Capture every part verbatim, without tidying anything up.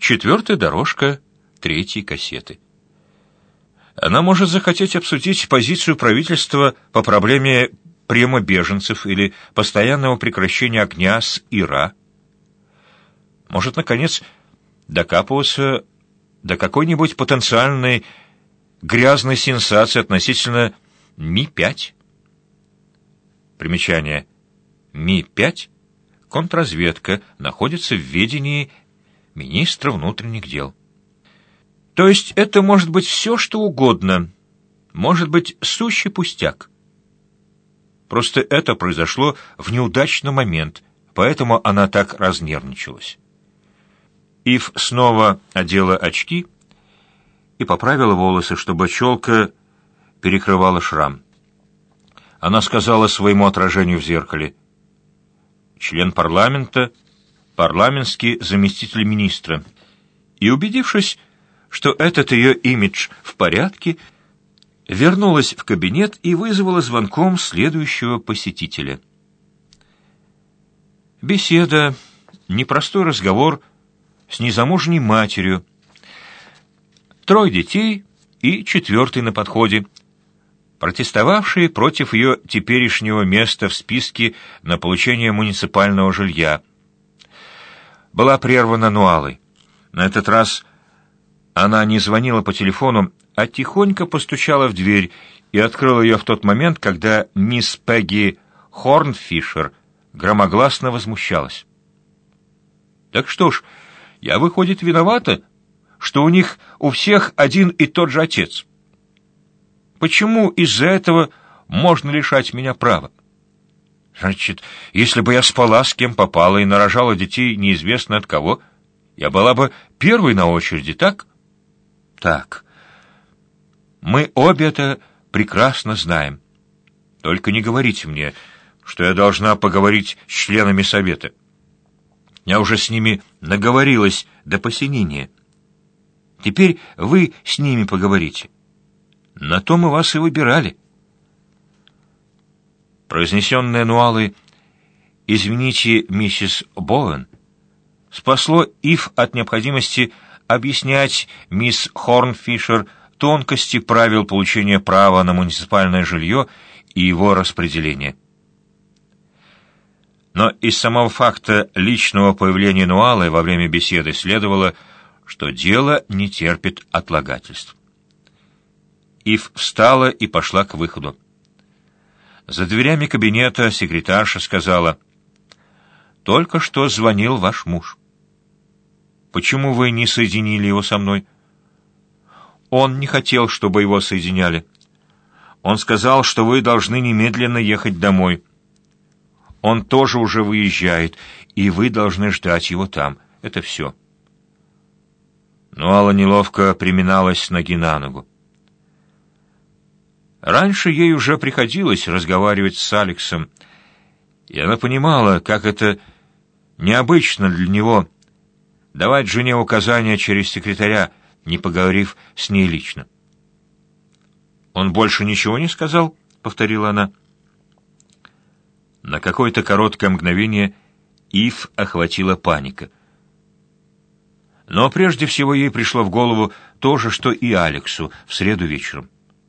четвертая дорожка третьей кассеты. Она может захотеть обсудить позицию правительства по проблеме приема беженцев или постоянного прекращения огня с Ира. Может, наконец, докапываться до какой-нибудь потенциальной грязной сенсации относительно Ми пять. Примечание. Ми пять — контрразведка, находится в ведении министра внутренних дел. То есть это может быть все, что угодно, может быть сущий пустяк. Просто это произошло в неудачный момент, поэтому она так разнервничалась. Ив снова одела очки и поправила волосы, чтобы челка перекрывала шрам. Она сказала своему отражению в зеркале: «Член парламента, парламентский заместитель министра». И, убедившись, что этот ее имидж в порядке, вернулась в кабинет и вызвала звонком следующего посетителя. Беседа, непростой разговор с незамужней матерью, трое детей и четвертый на подходе, протестовавшие против ее теперешнего места в списке на получение муниципального жилья, была прервана Нуалой. На этот раз она не звонила по телефону, а тихонько постучала в дверь и открыла ее в тот момент, когда мисс Пегги Хорнфишер громогласно возмущалась. «Так что ж, я, выходит, виновата, что у них у всех один и тот же отец? Почему из-за этого можно лишать меня права? Значит, если бы я спала с кем попала и нарожала детей неизвестно от кого, я была бы первой на очереди, так? Так. Мы обе это прекрасно знаем. Только не говорите мне, что я должна поговорить с членами совета. Я уже с ними наговорилась до посинения. Теперь вы с ними поговорите. На то мы вас и выбирали». Произнесенное Нуалой «Извините, миссис Боуэн» спасло Ив от необходимости объяснять мисс Хорнфишер тонкости правил получения права на муниципальное жилье и его распределения. Но из самого факта личного появления Нуалы во время беседы следовало, что дело не терпит отлагательств. Ив встала и пошла к выходу. За дверями кабинета секретарша сказала: «Только что звонил ваш муж. Почему вы не соединили его со мной?» «Он не хотел, чтобы его соединяли. Он сказал, что вы должны немедленно ехать домой. Он тоже уже выезжает, и вы должны ждать его там. Это все». Нуала неловко приминалась с ноги на ногу. Раньше ей уже приходилось разговаривать с Алексом, и она понимала, как это необычно для него давать жене указания через секретаря, не поговорив с ней лично. «Он больше ничего не сказал?» — повторила она. На какое-то короткое мгновение Ив охватила паника. Но прежде всего ей пришло в голову то же, что и Алексу в среду вечером.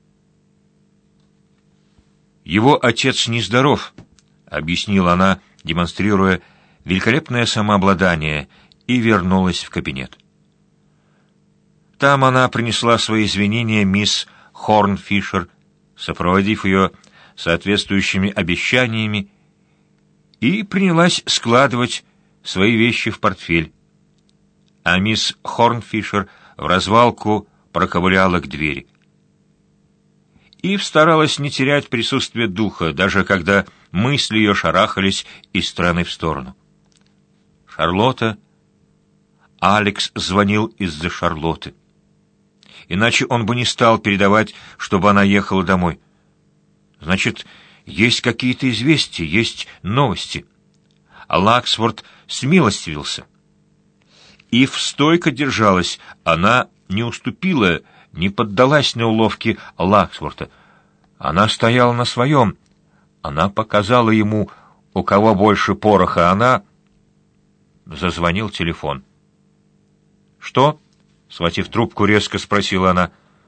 «Его отец нездоров», — объяснила она, демонстрируя великолепное самообладание, и вернулась в кабинет. Там она принесла свои извинения мисс Хорнфишер, сопроводив ее соответствующими обещаниями, и принялась складывать свои вещи в портфель. А мисс Хорнфишер в развалку проковыляла к двери. Ив старалась не терять присутствие духа, даже когда мысли ее шарахались из стороны в сторону. Шарлотта. Алекс звонил из-за Шарлотты. Иначе он бы не стал передавать, чтобы она ехала домой. Значит, есть какие-то известия, есть новости. А Лаксворт смилостивился. Ив стойко держалась, она не уступила, не поддалась на уловки Лаксворта. Она стояла на своем. Она показала ему, у кого больше пороха. Она... Зазвонил телефон. «Что?» — схватив трубку, резко спросила она.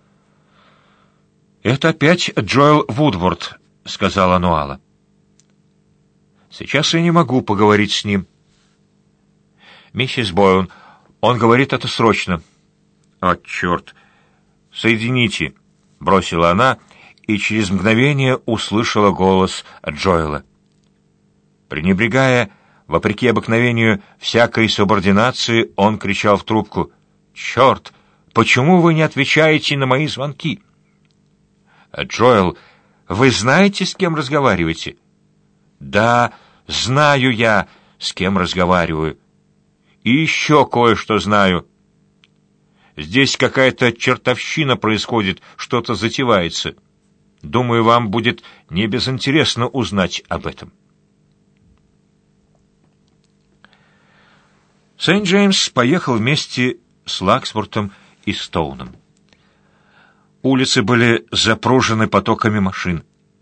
«Это опять Джоэл Вудворд», — сказала Нуала. «Сейчас я не могу поговорить с ним». «Миссис Бойл, он говорит это срочно». «О, черт! Соедините!» — бросила она, и через мгновение услышала голос Джоэла. Пренебрегая, вопреки обыкновению, всякой субординации, он кричал в трубку: «Черт! Почему вы не отвечаете на мои звонки?» «Джоэл, вы знаете, с кем разговариваете?» «Да, знаю я, с кем разговариваю. И еще кое-что знаю. Здесь какая-то чертовщина происходит, что-то затевается. Думаю, вам будет не безинтересно узнать об этом». Сент-Джеймс поехал вместе с Лаксвортом и Стоуном. Улицы были запружены потоками машин.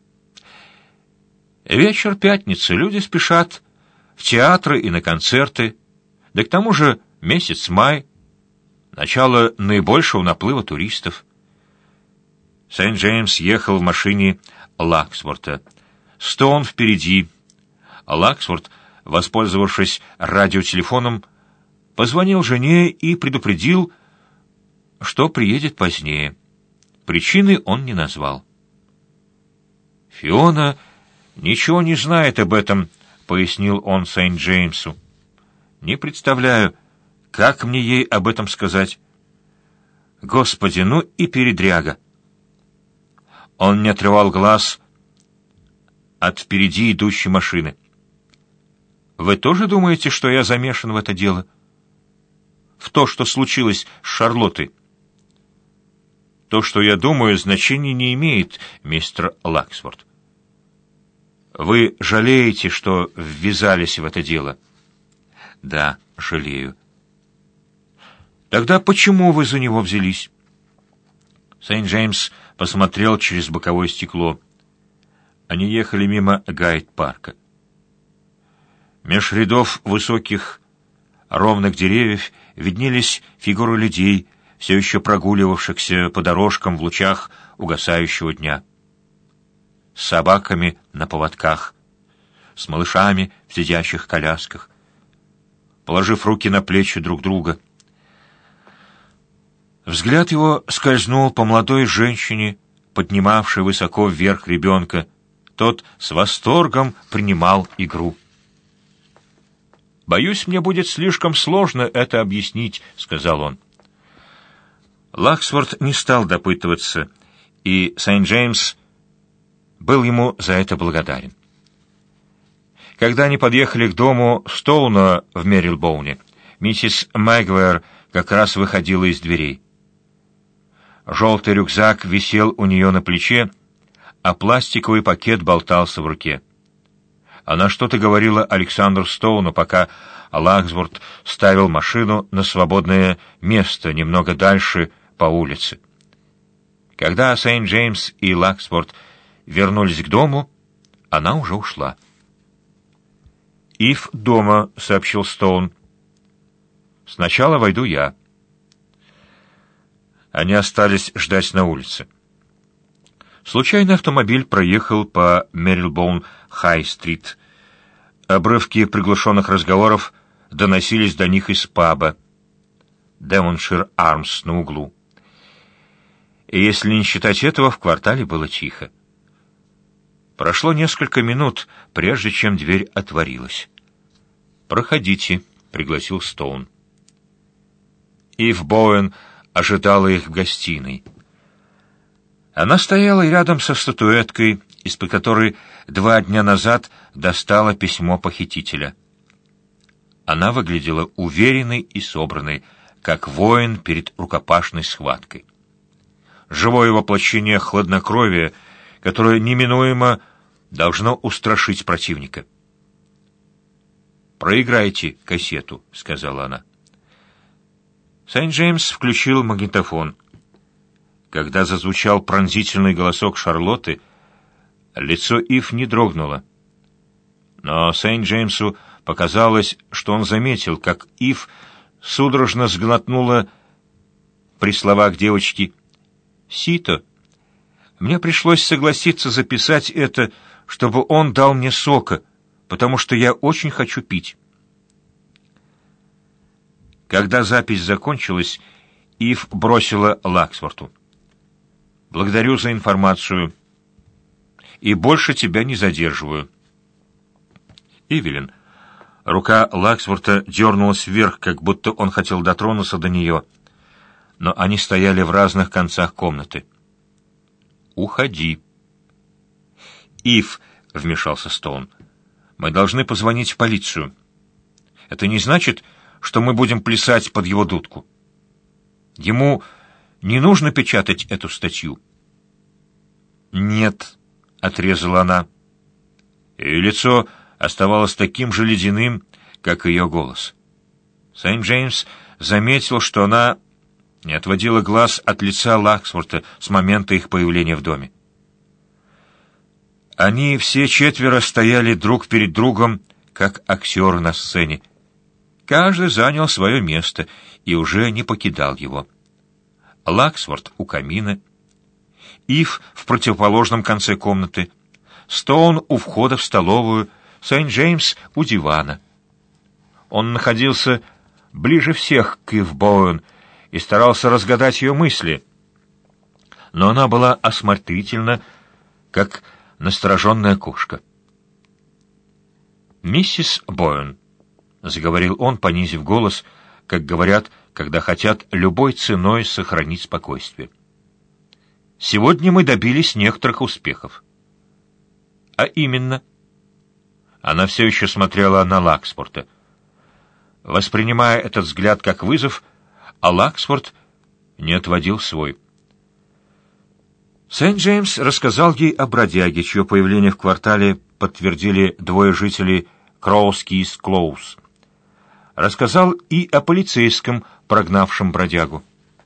Вечер пятницы, люди спешат в театры и на концерты, да к тому же месяц май, начало наибольшего наплыва туристов. Сент-Джеймс ехал в машине Лаксворта. Стоун впереди. Лаксворт, воспользовавшись радиотелефоном, позвонил жене и предупредил, что приедет позднее. Причины он не назвал. «Фиона ничего не знает об этом», — пояснил он Сент-Джеймсу. «Не представляю, как мне ей об этом сказать. Господи, ну и передряга». Он не отрывал глаз от впереди идущей машины. «Вы тоже думаете, что я замешан в это дело? В то, что случилось с Шарлоттой?» «То, что я думаю, значения не имеет, мистер Лаксворт. Вы жалеете, что ввязались в это дело?» «Да, жалею». «Тогда почему вы за него взялись?» Сент-Джеймс посмотрел через боковое стекло. Они ехали мимо Гайд-парка. Меж рядов высоких ровных деревьев виднелись фигуры людей, все еще прогуливавшихся по дорожкам в лучах угасающего дня. С собаками на поводках, с малышами в сидящих колясках, положив руки на плечи друг друга. Взгляд его скользнул по молодой женщине, поднимавшей высоко вверх ребенка. Тот с восторгом принимал игру. «Боюсь, мне будет слишком сложно это объяснить», — сказал он. Лаксворт не стал допытываться, и Сент-Джеймс был ему за это благодарен. Когда они подъехали к дому Стоуна в Мерилбоуне, миссис Мэгуайр как раз выходила из дверей. Желтый рюкзак висел у нее на плече, а пластиковый пакет болтался в руке. Она что-то говорила Александру Стоуну, пока Лаксворт ставил машину на свободное место немного дальше по улице. Когда Сент-Джеймс и Лаксворт вернулись к дому, она уже ушла. «Ив дома», — сообщил Стоун. «Сначала войду я». Они остались ждать на улице. Случайный автомобиль проехал по Мерилбоун-Хай-стрит. Обрывки приглушенных разговоров доносились до них из паба «Девоншир Армс» на углу. И если не считать этого, в квартале было тихо. Прошло несколько минут, прежде чем дверь отворилась. «Проходите», — пригласил Стоун. Ив Боуэн ожидала их в гостиной. Она стояла рядом со статуэткой, из-под которой два дня назад достала письмо похитителя. Она выглядела уверенной и собранной, как воин перед рукопашной схваткой. Живое воплощение хладнокровия, которое неминуемо должно устрашить противника. «Проиграйте кассету», — сказала она. Сент-Джеймс включил магнитофон. Когда зазвучал пронзительный голосок Шарлотты, лицо Ив не дрогнуло. Но Сент-Джеймсу показалось, что он заметил, как Ив судорожно сглотнула при словах девочки. «Сито, мне пришлось согласиться записать это, чтобы он дал мне сока, потому что я очень хочу пить». Когда запись закончилась, Ив бросила Лаксворту: «Благодарю за информацию и больше тебя не задерживаю». «Ивелин». Рука Лаксворта дернулась вверх, как будто он хотел дотронуться до нее, но они стояли в разных концах комнаты. «Уходи». «Ив», — вмешался Стоун, — «мы должны позвонить в полицию. Это не значит, что мы будем плясать под его дудку. Ему не нужно печатать эту статью». «Нет», — отрезала она. Ее лицо оставалось таким же ледяным, как и ее голос. Сент-Джеймс заметил, что она не отводила глаз от лица Лаксворта с момента их появления в доме. Они все четверо стояли друг перед другом, как актеры на сцене. Каждый занял свое место и уже не покидал его. Лаксворт у камина, Ив в противоположном конце комнаты, Стоун у входа в столовую, Сент-Джеймс у дивана. Он находился ближе всех к Ив Боуэн и старался разгадать ее мысли, но она была осмотрительна, как настороженная кошка. «Миссис Боуэн», — заговорил он, понизив голос, как говорят, когда хотят любой ценой сохранить спокойствие. «Сегодня мы добились некоторых успехов». «А именно?» Она все еще смотрела на Лаксворта, воспринимая этот взгляд как вызов, а Лаксворт не отводил свой. Сент-Джеймс рассказал ей о бродяге, чье появление в квартале подтвердили двое жителей Кроускис-Клоуз. Рассказал и о полицейском, прогнавшем бродягу.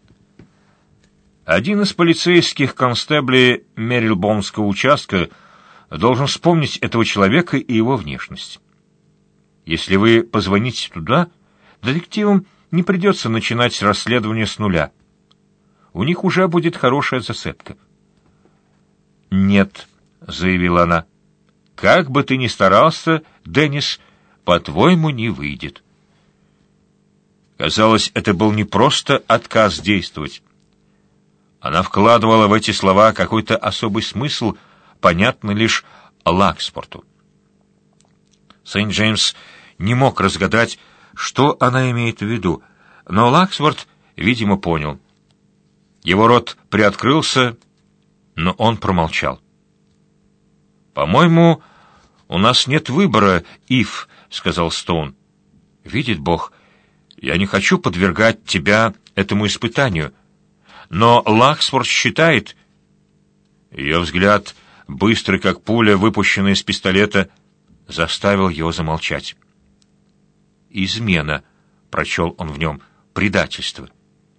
Один из полицейских констеблей Мерилбонского участка должен вспомнить этого человека и его внешность. Если вы позвоните туда, детективам не придется начинать расследование с нуля. У них уже будет хорошая зацепка. «Нет», — заявила она, — «как бы ты ни старался, Деннис, по-твоему, не выйдет». Казалось, это был не просто отказ действовать. Она вкладывала в эти слова какой-то особый смысл, понятный лишь Лаксворту. Сент-Джеймс не мог разгадать, что она имеет в виду, но Лаксворт, видимо, понял. Его рот приоткрылся, но он промолчал. «По-моему, у нас нет выбора, Ив», — сказал Стоун. «Видит Бог, я не хочу подвергать тебя этому испытанию, но Лаксворт считает...» Ее взгляд, быстрый как пуля, выпущенная из пистолета, заставил его замолчать. «Измена», — прочел он в нем, — «предательство».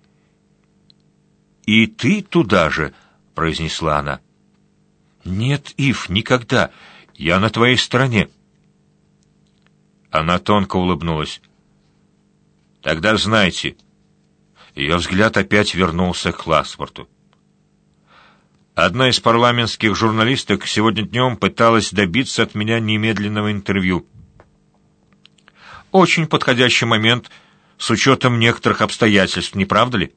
«И ты туда же», — произнесла она. «Нет, Ив, никогда. Я на твоей стороне». Она тонко улыбнулась. «Тогда знайте». Ее взгляд опять вернулся к Лаксворту. Одна из парламентских журналисток сегодня днем пыталась добиться от меня немедленного интервью. Очень подходящий момент с учетом некоторых обстоятельств, не правда ли?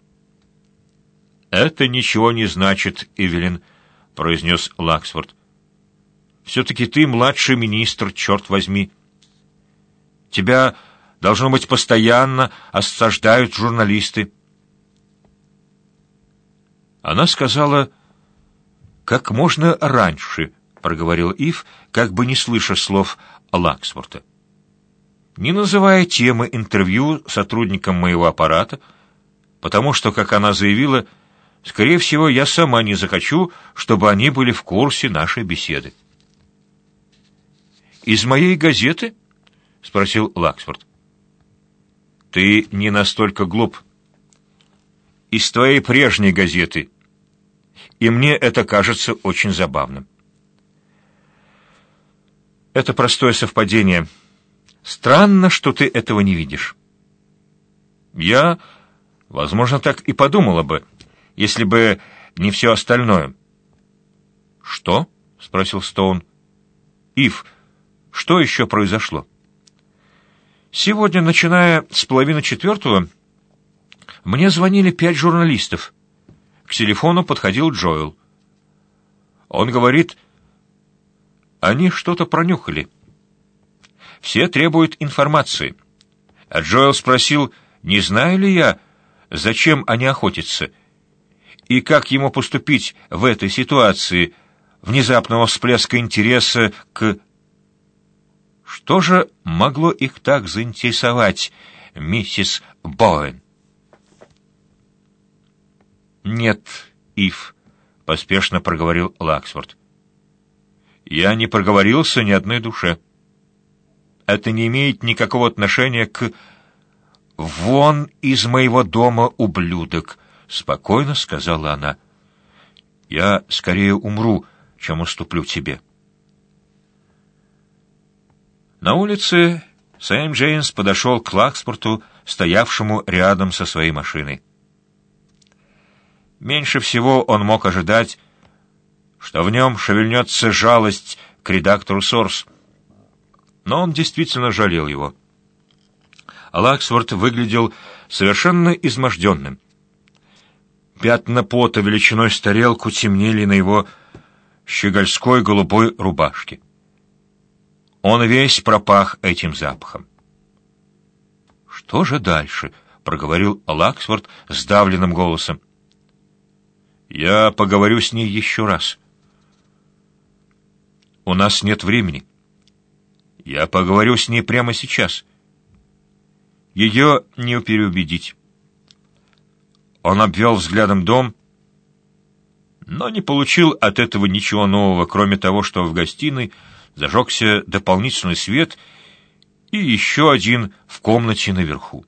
«Это ничего не значит, Ивелин», — произнес Лаксворт. «Все-таки ты младший министр, черт возьми. Тебя, должно быть, постоянно осаждают журналисты». Она сказала: «Как можно раньше», — проговорил Ив, как бы не слыша слов Лаксворта, не называя темы интервью сотрудникам моего аппарата, потому что, как она заявила, скорее всего, я сама не захочу, чтобы они были в курсе нашей беседы. «Из моей газеты?» — спросил Лаксворт. «Ты не настолько глуп. Из твоей прежней газеты. И мне это кажется очень забавным». «Это простое совпадение. Странно, что ты этого не видишь». Я, возможно, так и подумала бы, если бы не все остальное. «Что?» — спросил Стоун. «Ив, что еще произошло?» «Сегодня, начиная с половины четвертого, мне звонили пять журналистов. К телефону подходил Джоэл. Он говорит, они что-то пронюхали. Все требуют информации. А Джоэл спросил, не знаю ли я, зачем они охотятся, и как ему поступить в этой ситуации внезапного всплеска интереса к... Что же могло их так заинтересовать, миссис Боуэн? «Нет, Ив», — поспешно проговорил Лаксфорд. «Я не проговорился ни одной душе. Это не имеет никакого отношения к... «Вон из моего дома, ублюдок», — спокойно сказала она. «Я скорее умру, чем уступлю тебе». На улице Сент-Джеймс подошел к Лаксфорду, стоявшему рядом со своей машиной. Меньше всего он мог ожидать, что в нем шевельнется жалость к редактору Сорс. Но он действительно жалел его. Лаксфорд выглядел совершенно изможденным. Пятна пота величиной с тарелку темнели на его щегольской голубой рубашке. Он весь пропах этим запахом. «Что же дальше?» — проговорил Лаксфорд сдавленным голосом. «Я поговорю с ней еще раз». «У нас нет времени. Я поговорю с ней прямо сейчас. Ее не переубедить». Он обвел взглядом дом, но не получил от этого ничего нового, кроме того, что в гостиной зажегся дополнительный свет и еще один в комнате наверху.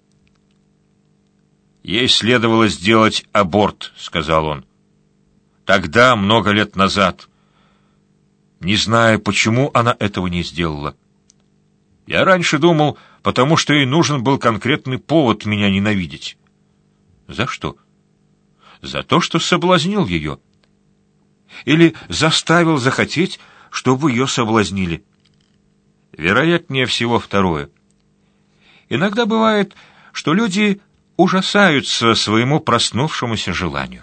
«Ей следовало сделать аборт», — сказал он. «Тогда, много лет назад. Не знаю, почему она этого не сделала. Я раньше думал, потому что ей нужен был конкретный повод меня ненавидеть». «За что?» «За то, что соблазнил ее. Или заставил захотеть, чтобы ее соблазнили. Вероятнее всего второе. Иногда бывает, что люди ужасаются своему проснувшемуся желанию».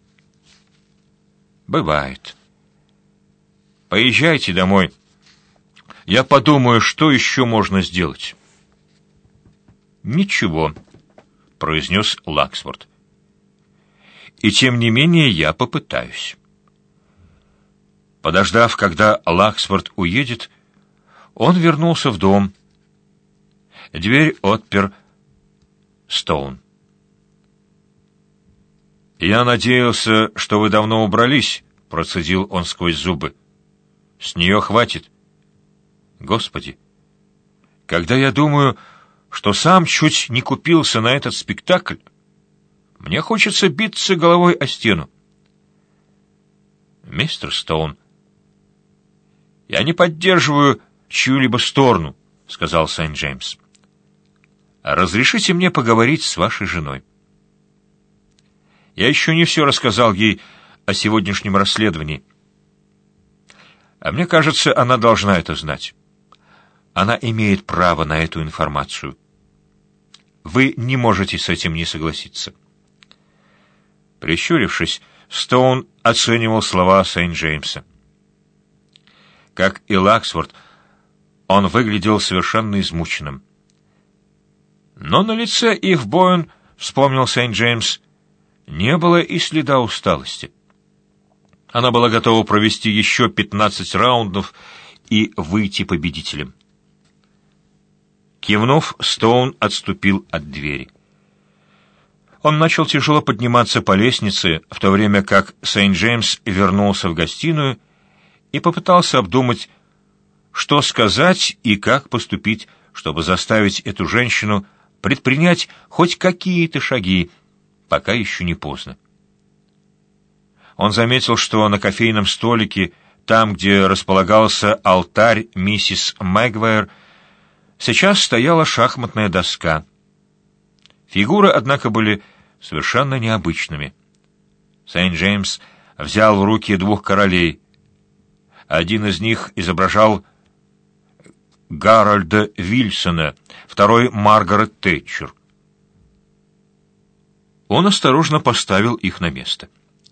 «Бывает. Поезжайте домой. Я подумаю, что еще можно сделать». «Ничего», — произнес Лаксфорд. «И тем не менее я попытаюсь». Подождав, когда Лаксфорд уедет, он вернулся в дом. Дверь отпер Стоун. «Я надеялся, что вы давно убрались», — процедил он сквозь зубы. «С нее хватит. Господи, когда я думаю, что сам чуть не купился на этот спектакль, мне хочется биться головой о стену». «Мистер Стоун, я не поддерживаю чью-либо сторону», — сказал Сент-Джеймс. «Разрешите мне поговорить с вашей женой. Я еще не все рассказал ей о сегодняшнем расследовании. А мне кажется, она должна это знать. Она имеет право на эту информацию. Вы не можете с этим не согласиться». Прищурившись, Стоун оценивал слова Сент-Джеймса. Как и Лаксфорд, он выглядел совершенно измученным. Но на лице Ив Боуэн, вспомнил Сент-Джеймс, не было и следа усталости. Она была готова провести еще пятнадцать раундов и выйти победителем. Кивнув, Стоун отступил от двери. Он начал тяжело подниматься по лестнице, в то время как Сент-Джеймс вернулся в гостиную и попытался обдумать, что сказать и как поступить, чтобы заставить эту женщину предпринять хоть какие-то шаги, пока еще не поздно. Он заметил, что на кофейном столике, там, где располагался алтарь миссис Мэгуайр, сейчас стояла шахматная доска. Фигуры, однако, были совершенно необычными. Сент-Джеймс взял в руки двух королей. Один из них изображал Гарольда Вильсона, второй — Маргарет Тэтчер. Он осторожно поставил их на место.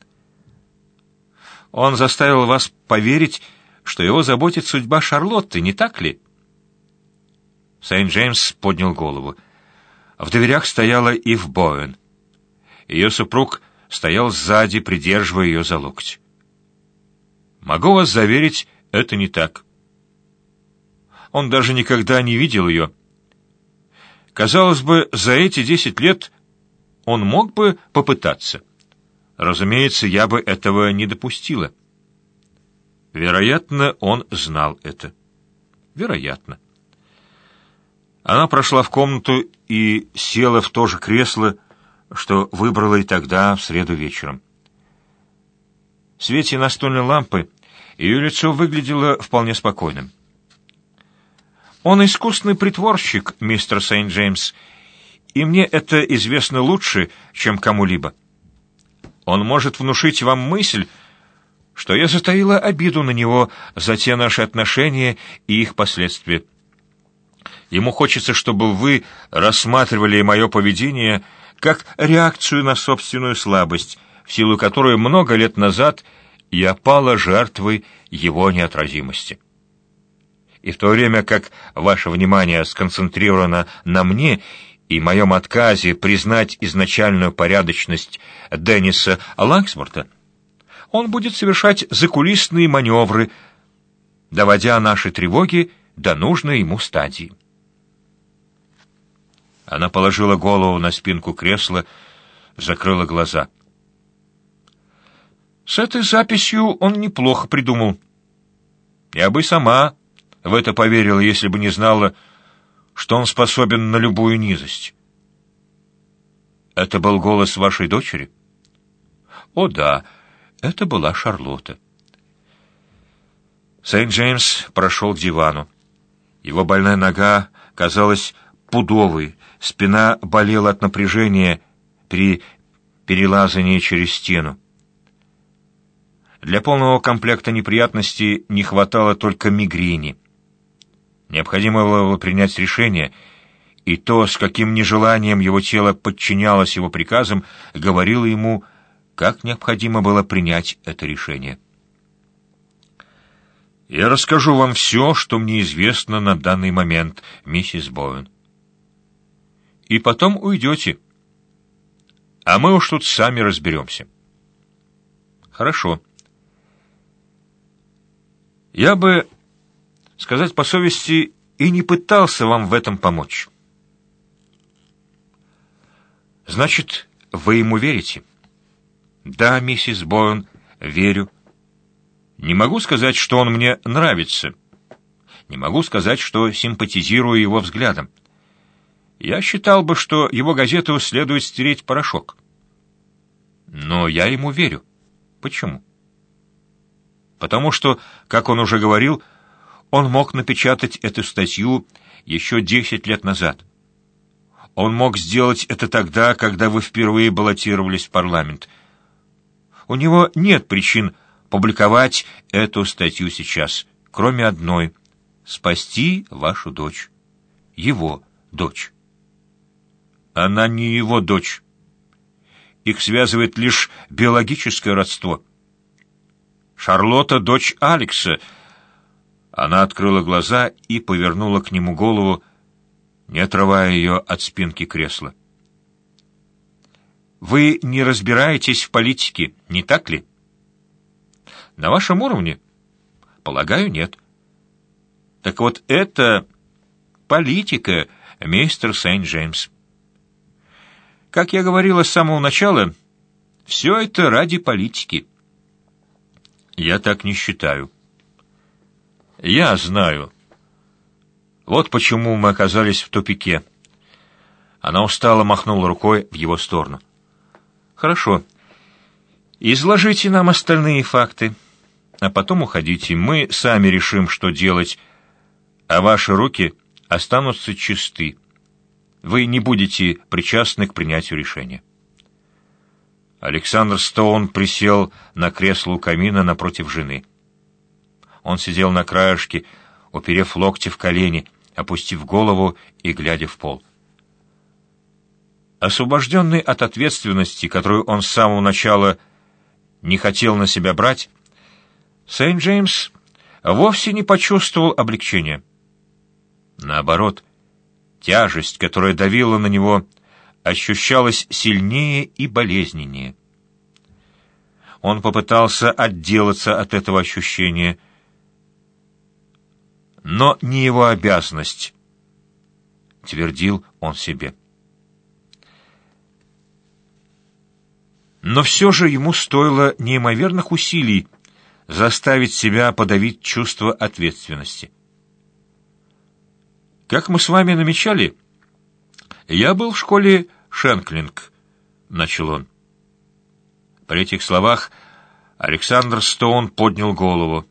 Он заставил вас поверить, что его заботит судьба Шарлотты, не так ли? Сент-Джеймс поднял голову. В дверях стояла Ив Боуэн. Ее супруг стоял сзади, придерживая ее за локоть. Могу вас заверить, это не так. Он даже никогда не видел ее. Казалось бы, за эти десять лет он мог бы попытаться. Разумеется, я бы этого не допустила. Вероятно, он знал это. Вероятно. Она прошла в комнату и села в то же кресло, что выбрала и тогда, в среду вечером. В свете настольной лампы ее лицо выглядело вполне спокойным. «Он искусный притворщик, мистер Сент-Джеймс, и мне это известно лучше, чем кому-либо. Он может внушить вам мысль, что я затаила обиду на него за те наши отношения и их последствия. Ему хочется, чтобы вы рассматривали мое поведение как реакцию на собственную слабость, в силу которой много лет назад я пала жертвой его неотразимости. И в то время как ваше внимание сконцентрировано на мне и моем отказе признать изначальную порядочность Денниса Лаксворта, он будет совершать закулисные маневры, доводя наши тревоги до нужной ему стадии. Она положила голову на спинку кресла, закрыла глаза. С этой записью он неплохо придумал. Я бы сама в это поверила, если бы не знала, что он способен на любую низость. Это был голос вашей дочери? О, да, это была Шарлотта. Сент-Джеймс прошел к дивану. Его больная нога казалась пудовой, спина болела от напряжения при перелазании через стену. Для полного комплекта неприятностей не хватало только мигрени. Необходимо было принять решение, и то, с каким нежеланием его тело подчинялось его приказам, говорило ему, как необходимо было принять это решение. «Я расскажу вам все, что мне известно на данный момент, миссис Боуэн. И потом уйдете. А мы уж тут сами разберемся». «Хорошо. Я бы, сказать по совести, и не пытался вам в этом помочь». «Значит, вы ему верите?» «Да, миссис Боуэн, верю. Не могу сказать, что он мне нравится. Не могу сказать, что симпатизирую его взглядам. Я считал бы, что его газету следует стереть в порошок. Но я ему верю. Почему? Потому что, как он уже говорил, он мог напечатать эту статью еще десять лет назад. Он мог сделать это тогда, когда вы впервые баллотировались в парламент. У него нет причин публиковать эту статью сейчас, кроме одной — спасти вашу дочь. Его дочь. Она не его дочь. Их связывает лишь биологическое родство. Шарлотта — дочь Алекса. Она открыла глаза и повернула к нему голову, не отрывая ее от спинки кресла. Вы не разбираетесь в политике, не так ли? На вашем уровне? Полагаю, нет. Так вот, это политика, мистер Сент-Джеймс. Как я говорила с самого начала, все это ради политики. Я так не считаю. Я знаю. Вот почему мы оказались в тупике. Она устало махнула рукой в его сторону. Хорошо. Изложите нам остальные факты, а потом уходите. Мы сами решим, что делать, а ваши руки останутся чисты. вы не будете причастны к принятию решения». Александр Стоун присел на кресло у камина напротив жены. Он сидел на краешке, уперев локти в колени, опустив голову и глядя в пол. Освобожденный от ответственности, которую он с самого начала не хотел на себя брать, Сент-Джеймс вовсе не почувствовал облегчения. Наоборот, тяжесть, которая давила на него, ощущалась сильнее и болезненнее. Он попытался отделаться от этого ощущения, но не его обязанность, твердил он себе. Но все же ему стоило неимоверных усилий заставить себя подавить чувство ответственности. Как мы с вами намечали, я был в школе Шенклинг, начал он. При этих словах Александр Стоун поднял голову.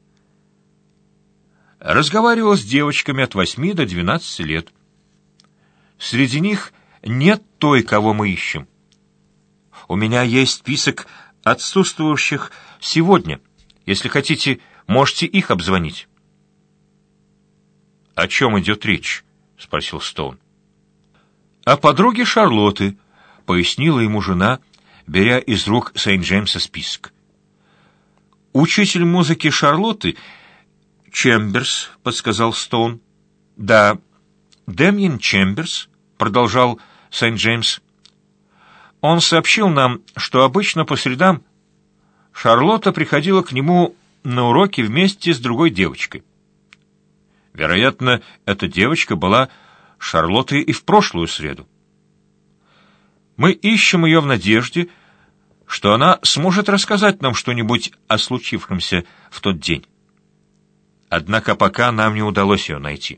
Разговаривал с девочками от восьми до двенадцати лет. Среди них нет той, кого мы ищем. У меня есть список отсутствующих сегодня. Если хотите, можете их обзвонить. — О чем идет речь? — спросил Стоун. — О подруге Шарлотты, — пояснила ему жена, беря из рук Сент-Джеймса список. — Учитель музыки Шарлотты — Чемберс, — подсказал Стоун. — Да, Дэмьен Чемберс, — продолжал Сент-Джеймс. Он сообщил нам, что обычно по средам Шарлотта приходила к нему на уроки вместе с другой девочкой. Вероятно, эта девочка была Шарлоттой и в прошлую среду. Мы ищем ее в надежде, что она сможет рассказать нам что-нибудь о случившемся в тот день. Однако пока нам не удалось ее найти.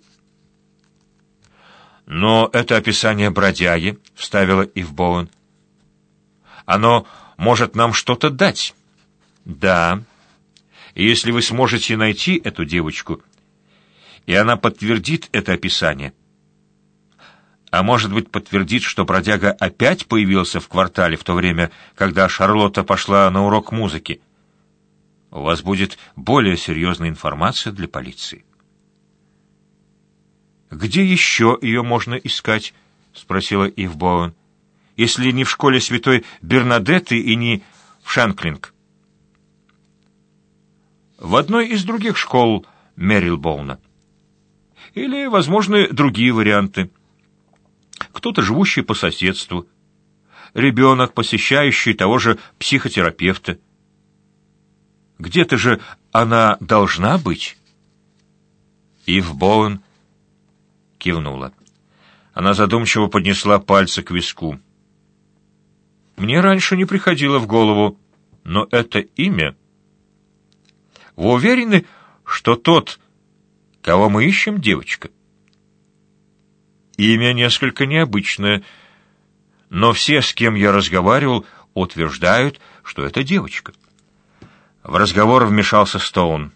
«Но это описание бродяги», — вставила Ив Боуэн. «Оно может нам что-то дать». «Да. И если вы сможете найти эту девочку, и она подтвердит это описание, а может быть подтвердит, что бродяга опять появился в квартале в то время, когда Шарлотта пошла на урок музыки, у вас будет более серьезная информация для полиции». «Где еще ее можно искать?» — спросила Ив Боуэн. «Если не в школе святой Бернадетты и не в Шенклинг?» «В одной из других школ Мерилбоуна. Или, возможно, другие варианты. Кто-то, живущий по соседству. Ребенок, посещающий того же психотерапевта. Где-то же она должна быть?» Ив Боуэн кивнула. Она задумчиво поднесла пальцы к виску. «Мне раньше не приходило в голову, но это имя... Вы уверены, что тот, кого мы ищем, девочка?» «Имя несколько необычное, но все, с кем я разговаривал, утверждают, что это девочка». В разговор вмешался Стоун.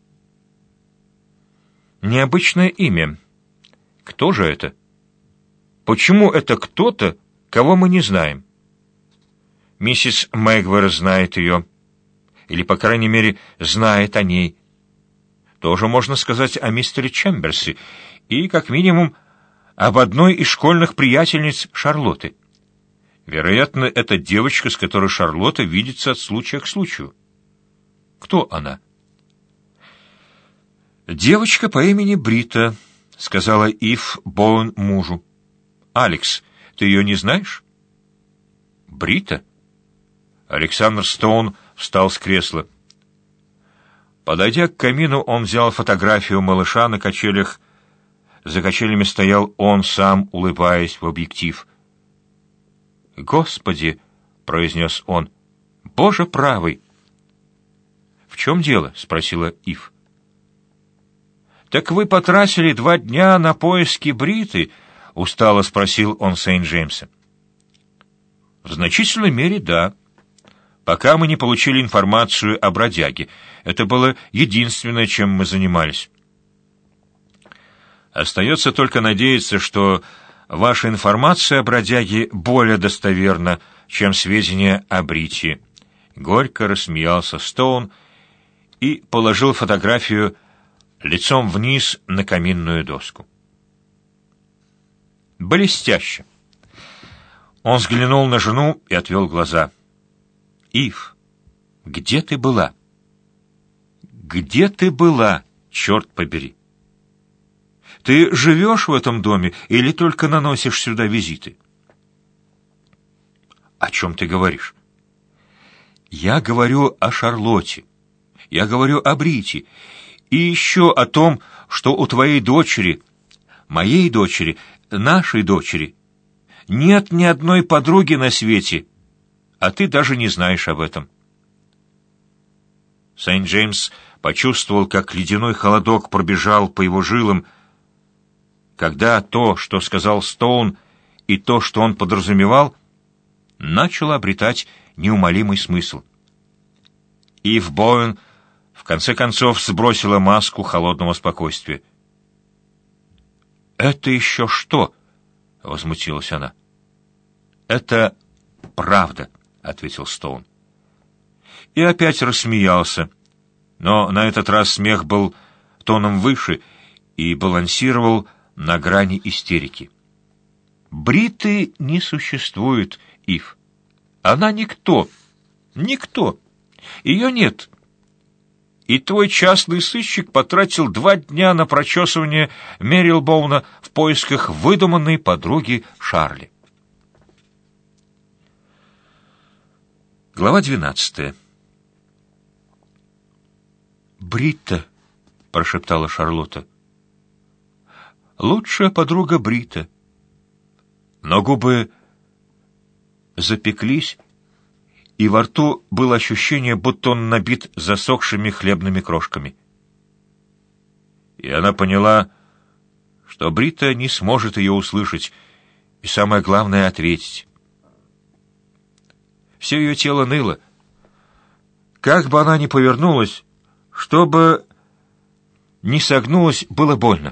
«Необычное имя. Кто же это? Почему это кто-то, кого мы не знаем? Миссис Мэгвер знает ее, или, по крайней мере, знает о ней. Тоже можно сказать о мистере Чемберсе и, как минимум, об одной из школьных приятельниц Шарлотты. Вероятно, это девочка, с которой Шарлотта видится от случая к случаю. Кто она?» «Девочка по имени Брита», — сказала Ив Боуэн мужу. «Алекс, ты ее не знаешь?» «Брита?» Александр Стоун встал с кресла. Подойдя к камину, он взял фотографию малыша на качелях. За качелями стоял он сам, улыбаясь в объектив. «Господи!» — произнес он. «Боже правый!» «В чем дело?» — спросила Ив. «Так вы потратили два дня на поиски Бриты?» — устало спросил он Сент-Джеймса. «В значительной мере, да. Пока мы не получили информацию о бродяге. Это было единственное, чем мы занимались. Остается только надеяться, что ваша информация о бродяге более достоверна, чем сведения о Брите». Горько рассмеялся Стоун и положил фотографию лицом вниз на каминную доску. «Блестяще!» Он взглянул на жену и отвел глаза. «Ив, где ты была? Где ты была, черт побери? Ты живешь в этом доме или только наносишь сюда визиты?» «О чем ты говоришь?» «Я говорю о Шарлотте. Я говорю о Брите. И еще о том, что у твоей дочери, моей дочери, нашей дочери, нет ни одной подруги на свете, а ты даже не знаешь об этом». Сент-Джеймс почувствовал, как ледяной холодок пробежал по его жилам, когда то, что сказал Стоун, и то, что он подразумевал, начало обретать неумолимый смысл. Ив Боуэн в конце концов сбросила маску холодного спокойствия. «Это еще что?» — возмутилась она. «Это правда», — ответил Стоун. И опять рассмеялся, но на этот раз смех был тоном выше и балансировал на грани истерики. «Бриты не существует, Ив. Она никто. Никто. Ее нет. И твой частный сыщик потратил два дня на прочесывание Мерилбоуна в поисках выдуманной подруги Шарли». Глава двенадцатая. «Брита», — прошептала Шарлотта. «Лучшая подруга Брита». Но губы запеклись, и во рту было ощущение, будто он набит засохшими хлебными крошками. И она поняла, что Брита не сможет ее услышать, и самое главное — ответить. Все ее тело ныло. Как бы она ни повернулась, чтобы ни согнулась, было больно.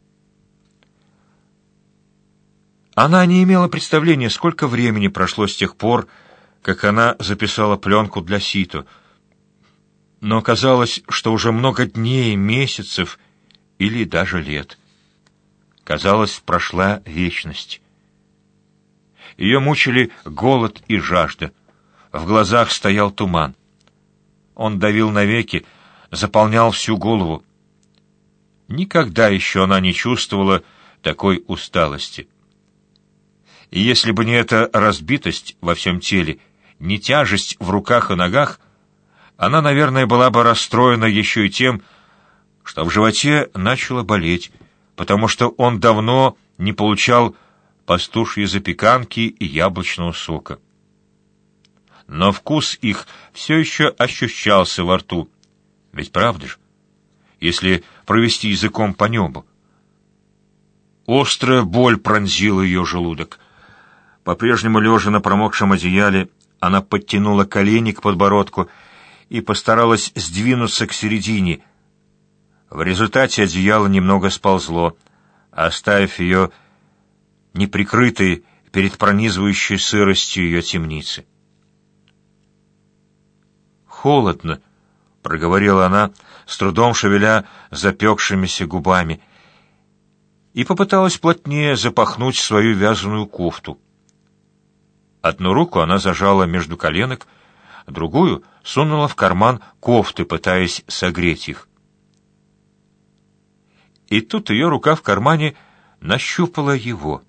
Она не имела представления, сколько времени прошло с тех пор, как она записала пленку для Сито. Но казалось, что уже много дней, месяцев или даже лет. Казалось, прошла вечность. Ее мучили голод и жажда. В глазах стоял туман. Он давил навеки, заполнял всю голову. Никогда еще она не чувствовала такой усталости. И если бы не эта разбитость во всем теле, не тяжесть в руках и ногах, она, наверное, была бы расстроена еще и тем, что в животе начало болеть, потому что он давно не получал пастушьей запеканки и яблочного сока. Но вкус их все еще ощущался во рту. Ведь правда же, если провести языком по небу? Острая боль пронзила ее желудок. По-прежнему лежа на промокшем одеяле, она подтянула колени к подбородку и постаралась сдвинуться к середине. В результате одеяло немного сползло, оставив ее неприкрытой перед пронизывающей сыростью ее темницы. «Холодно», — проговорила она, с трудом шевеля запекшимися губами, и попыталась плотнее запахнуть свою вязаную кофту. Одну руку она зажала между коленок, другую сунула в карман кофты, пытаясь согреть их. И тут ее рука в кармане нащупала его.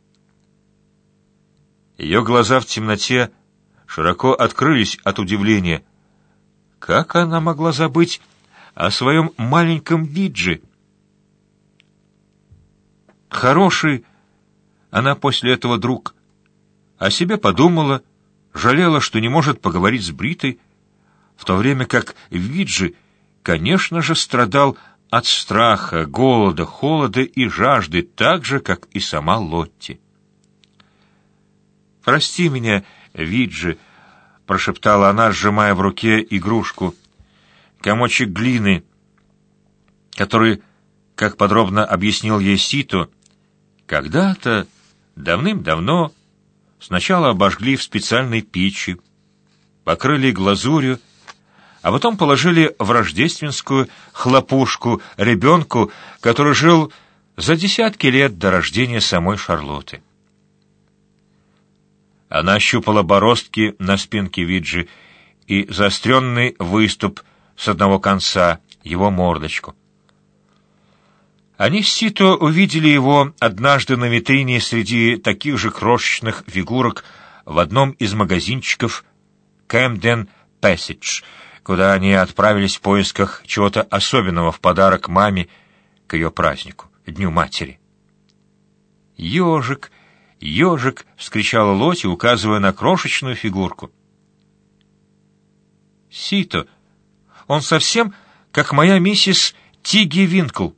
Ее глаза в темноте широко открылись от удивления. Как она могла забыть о своем маленьком Виджи? Хороший она после этого друг. О себе подумала, жалела, что не может поговорить с Бритой, в то время как Виджи, конечно же, страдал от страха, голода, холода и жажды, так же, как и сама Лотти. «Прости меня, Виджи», — прошептала она, сжимая в руке игрушку, комочек глины, который, как подробно объяснил ей Сито, когда-то давным-давно сначала обожгли в специальной печи, покрыли глазурью, а потом положили в рождественскую хлопушку ребенку, который жил за десятки лет до рождения самой Шарлотты. Она ощупала бороздки на спинке Виджи и заостренный выступ с одного конца, его мордочку. Они с Сито увидели его однажды на витрине среди таких же крошечных фигурок в одном из магазинчиков Camden Passage, куда они отправились в поисках чего-то особенного в подарок маме к ее празднику, Дню матери. «Ежик! Ежик!» — вскричала Лотти, указывая на крошечную фигурку. «Сито! Он совсем как моя миссис Тигги Винкл!»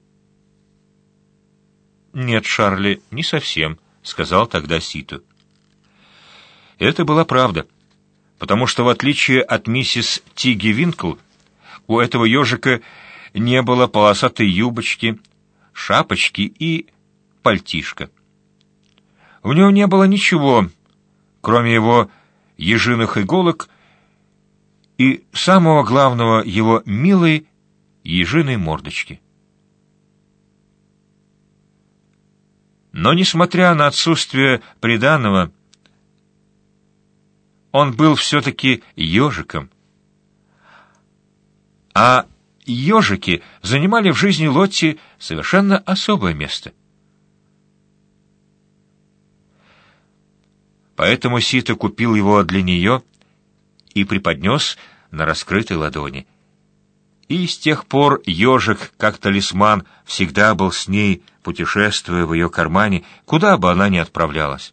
«Нет, Шарли, не совсем», — сказал тогда Сито. Это была правда, потому что, в отличие от миссис Тигги Винкл, у этого ежика не было полосатой юбочки, шапочки и пальтишка. У него не было ничего, кроме его ежиных иголок и, самого главного, его милой ежиной мордочки. Но, несмотря на отсутствие приданого, он был все-таки ежиком. А ежики занимали в жизни Лотти совершенно особое место. Поэтому Сито купил его для нее и преподнес на раскрытой ладони. И с тех пор ежик, как талисман, всегда был с ней, путешествуя в ее кармане, куда бы она ни отправлялась.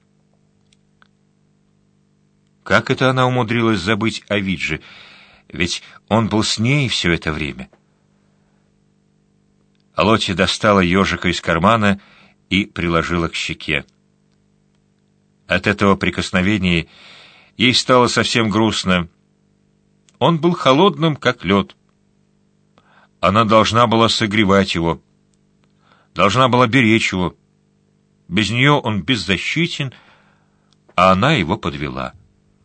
Как это она умудрилась забыть о Видже? Ведь он был с ней все это время. Лотти достала ежика из кармана и приложила к щеке. От этого прикосновения ей стало совсем грустно. Он был холодным, как лед. Она должна была согревать его, должна была беречь его. Без нее он беззащитен, а она его подвела.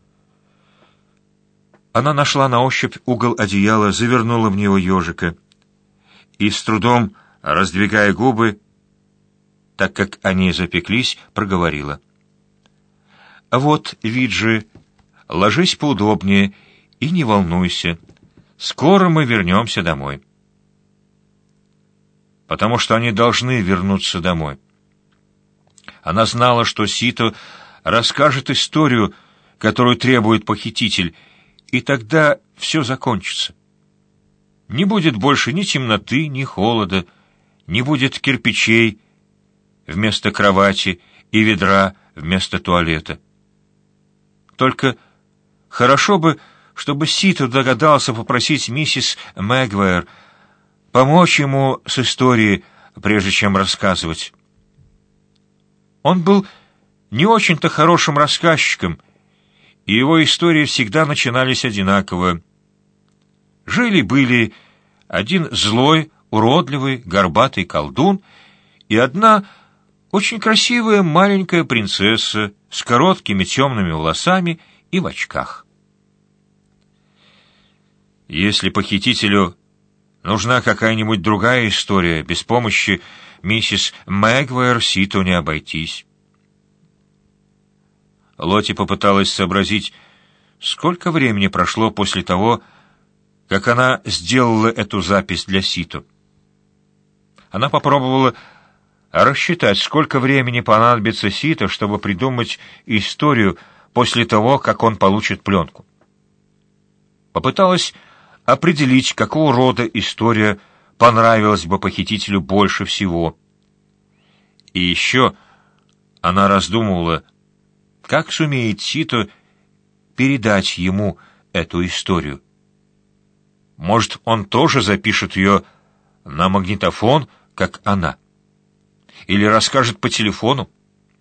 Она нашла на ощупь угол одеяла, завернула в него ежика и, с трудом раздвигая губы, так как они запеклись, проговорила: «Вот, Виджи, ложись поудобнее и не волнуйся. Скоро мы вернемся домой». Потому что они должны вернуться домой. Она знала, что Сито расскажет историю, которую требует похититель, и тогда все закончится. Не будет больше ни темноты, ни холода, не будет кирпичей вместо кровати и ведра вместо туалета. Только хорошо бы, чтобы Сито догадался попросить миссис Мэгуайр помочь ему с историей, прежде чем рассказывать. Он был не очень-то хорошим рассказчиком, и его истории всегда начинались одинаково. Жили-были один злой, уродливый, горбатый колдун и одна очень красивая маленькая принцесса с короткими темными волосами и в очках. Если похитителю нужна какая-нибудь другая история, без помощи миссис Мэгуайр Сито не обойтись. Лотти попыталась сообразить, сколько времени прошло после того, как она сделала эту запись для Сито. Она попробовала рассчитать, сколько времени понадобится Сито, чтобы придумать историю после того, как он получит пленку. Попыталась определить, какого рода история понравилась бы похитителю больше всего. И еще она раздумывала, как сумеет Сито передать ему эту историю. Может, он тоже запишет ее на магнитофон, как она, или расскажет по телефону.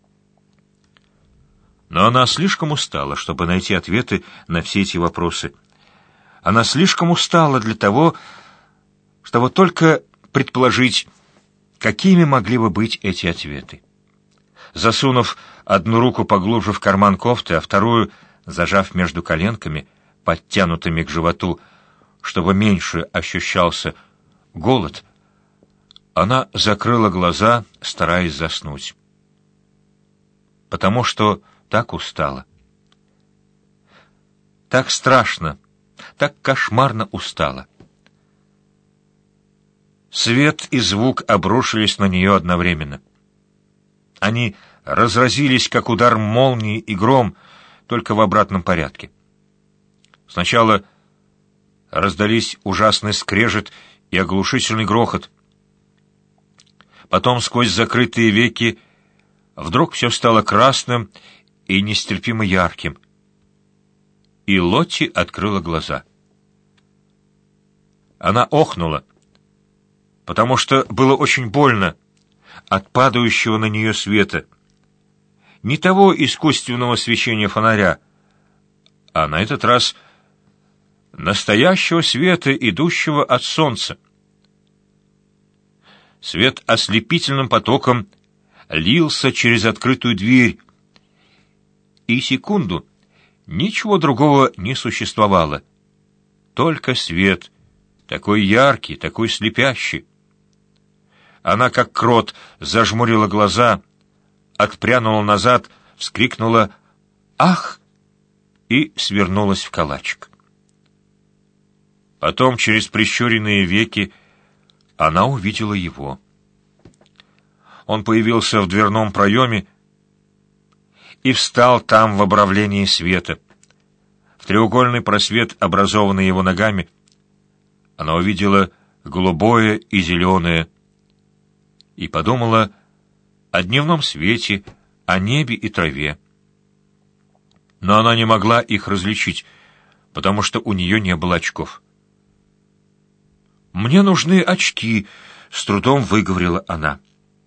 Но она слишком устала, чтобы найти ответы на все эти вопросы. Она слишком устала для того, чтобы только предположить, какими могли бы быть эти ответы. Засунув одну руку поглубже в карман кофты, а вторую зажав между коленками, подтянутыми к животу, чтобы меньше ощущался голод, она закрыла глаза, стараясь заснуть. Потому что так устала. Так страшно, так кошмарно устала. Свет и звук обрушились на нее одновременно. Они разразились, как удар молнии и гром, только в обратном порядке. Сначала раздались ужасный скрежет и оглушительный грохот. Потом сквозь закрытые веки вдруг все стало красным и нестерпимо ярким. И Лотти открыла глаза. Она охнула, потому что было очень больно от падающего на нее света. Не того искусственного свечения фонаря, а на этот раз настоящего света, идущего от солнца. Свет ослепительным потоком лился через открытую дверь, и секунду ничего другого не существовало. Только свет, такой яркий, такой слепящий. Она, как крот, зажмурила глаза, отпрянула назад, вскрикнула «Ах!» и свернулась в калачик. Потом, через прищуренные веки, она увидела его. Он появился в дверном проеме и встал там в обрамлении света. В треугольный просвет, образованный его ногами, она увидела голубое и зеленое и подумала о дневном свете, о небе и траве. Но она не могла их различить, потому что у нее не было очков. «Мне нужны очки», — с трудом выговорила она.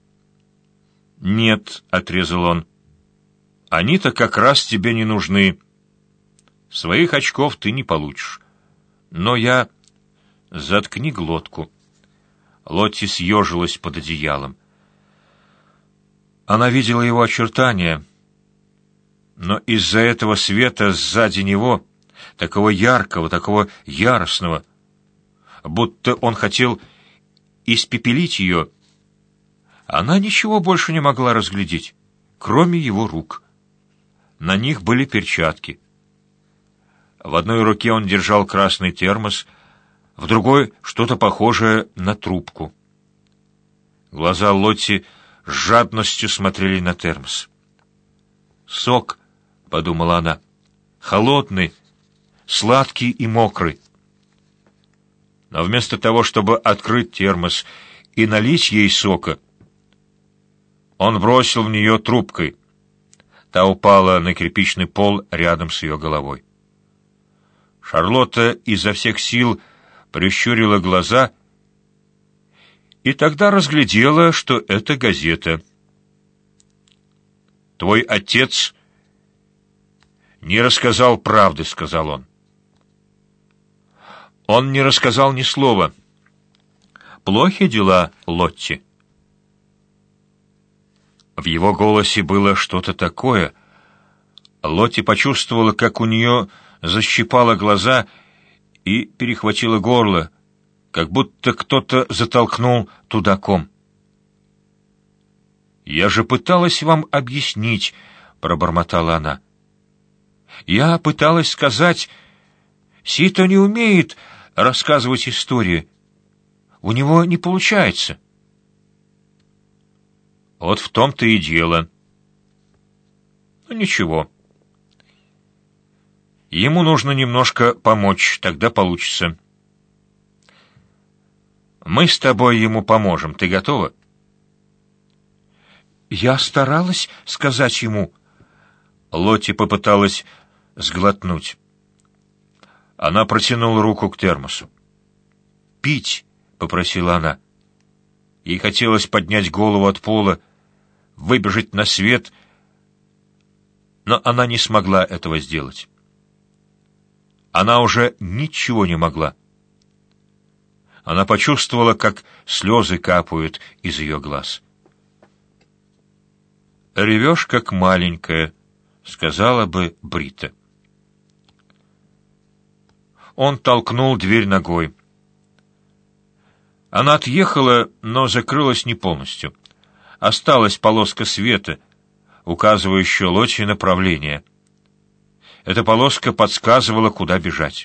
«Нет», — отрезал он, — «они-то как раз тебе не нужны. Своих очков ты не получишь. Но я...» «Заткни глотку». Лотти съежилась под одеялом. Она видела его очертания, но из-за этого света сзади него, такого яркого, такого яростного, будто он хотел испепелить ее, она ничего больше не могла разглядеть, кроме его рук. На них были перчатки. В одной руке он держал красный термос, в другой — что-то похожее на трубку. Глаза Лотти с жадностью смотрели на термос. «Сок», — подумала она, — «холодный, сладкий и мокрый». Но вместо того, чтобы открыть термос и налить ей сока, он бросил в нее трубкой. Та упала на кирпичный пол рядом с ее головой. Шарлотта изо всех сил прищурила глаза и тогда разглядела, что это газета. «Твой отец не рассказал правды», — сказал он. Он не рассказал ни слова. «Плохи дела, Лотти?» В его голосе было что-то такое. Лотти почувствовала, как у нее защипало глаза и перехватило горло, как будто кто-то затолкнул туда ком. «Я же пыталась вам объяснить», — пробормотала она. «Я пыталась сказать, Сито не умеет рассказывать истории. У него не получается». «Вот в том-то и дело». «Ну, ничего. Ему нужно немножко помочь, тогда получится. Мы с тобой ему поможем. Ты готова?» «Я старалась сказать ему...» Лотти попыталась сглотнуть. Она протянула руку к термосу. «Пить», — попросила она. Ей хотелось поднять голову от пола, выбежать на свет, но она не смогла этого сделать. Она уже ничего не могла. Она почувствовала, как слезы капают из ее глаз. ревешь, как маленькая», — сказала бы Брита. Он толкнул дверь ногой. Она отъехала, но закрылась не полностью. Осталась полоска света, указывающая Лотте направление. Эта полоска подсказывала, куда бежать.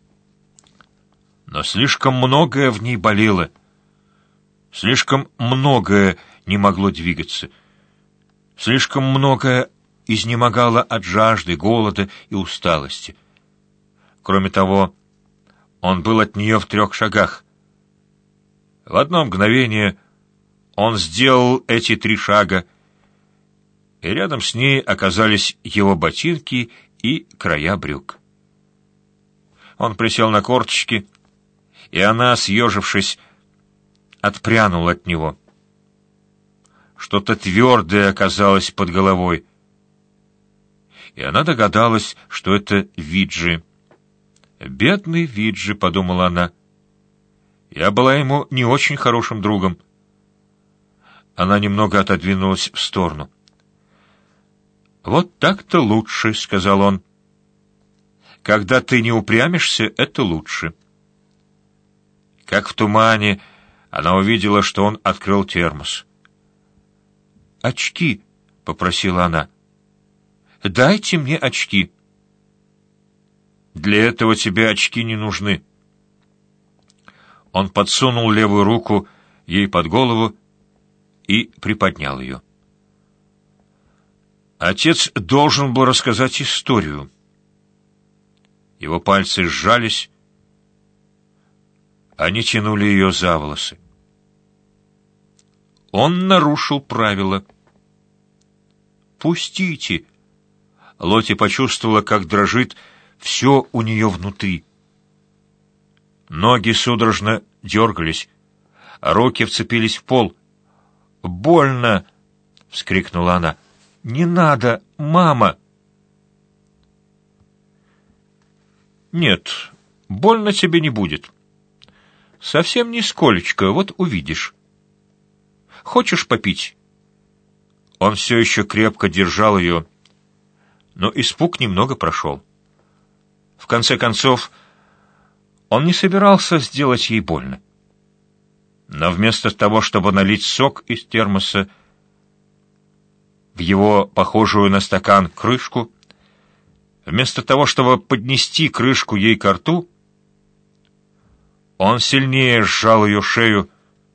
Но слишком многое в ней болело. Слишком многое не могло двигаться. Слишком многое изнемогало от жажды, голода и усталости. Кроме того, он был от нее в трех шагах. В одно мгновение он сделал эти три шага, и рядом с ней оказались его ботинки и края брюк. Он присел на корточки, и она, съежившись, отпрянула от него. Что-то твердое оказалось под головой, и она догадалась, что это Виджи. «Бедный Виджи», — подумала она. «Я была ему не очень хорошим другом». Она немного отодвинулась в сторону. «Вот так-то лучше», — сказал он. «Когда ты не упрямишься, это лучше». Как в тумане, она увидела, что он открыл термос. «Очки», — попросила она. «Дайте мне очки». «Для этого тебе очки не нужны». Он подсунул левую руку ей под голову и приподнял ее. Отец должен был рассказать историю. Его пальцы сжались, они тянули ее за волосы. Он нарушил правила. «Пустите!» Лотте почувствовала, как дрожит все у нее внутри. Ноги судорожно дергались, а руки вцепились в пол. «Больно!» — вскрикнула она. «Не надо, мама!» «Нет, больно тебе не будет. Совсем нисколечко, вот увидишь. Хочешь попить?» Он все еще крепко держал ее, но испуг немного прошел. В конце концов, он не собирался сделать ей больно. Но вместо того, чтобы налить сок из термоса в его похожую на стакан крышку, вместо того, чтобы поднести крышку ей ко рту, он сильнее сжал ее шею,